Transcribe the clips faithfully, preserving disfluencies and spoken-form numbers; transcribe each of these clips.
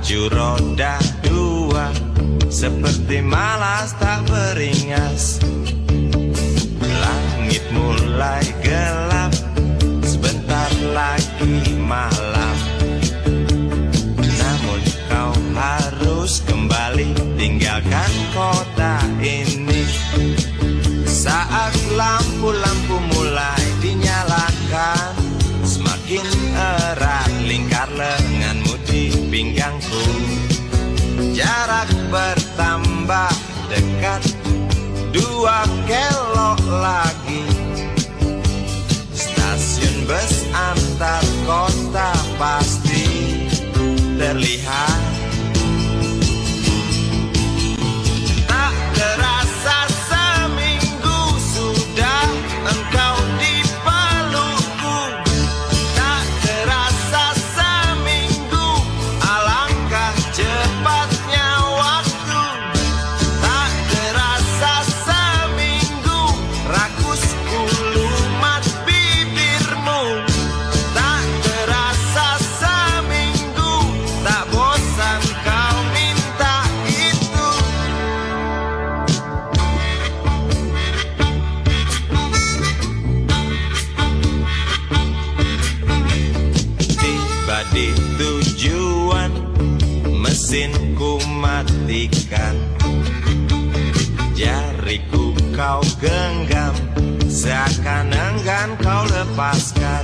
Laju roda dua seperti malas tak beringas. Langit mulai gelap, sebentar lagi malam. Namun kau harus kembali tinggalkan kota ini. Saat lampu-lampu mulai dinyalakan, semakin erat lingkar lenganmu di pinggangku. Jarak bertambah dekat, dua kelok lagi. Stasiun bus antar kota pasti terlihat. Tak terasa seminggu sudah engkau di pelukku. Tak terasa seminggu, alangkah cepatnya waktu. Tak terasa seminggu, rakus ulumat bibirmu. Tak terasa seminggu, tak bosan kau minta itu. Tiba di tujuan, mesinku matikan. Jariku kau genggam, seakan enggan kau lepaskan.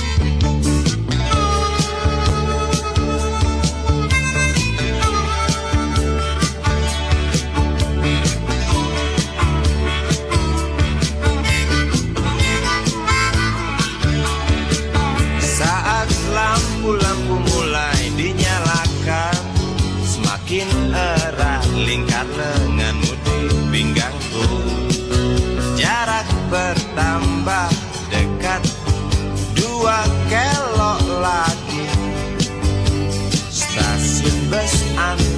Saat lampu-lampu mulai dinyalakan, semakin erat lingkar lenganmu di pinggangku. Jarak bertambah dekat, dua kelok lagi. Stasiun bus antar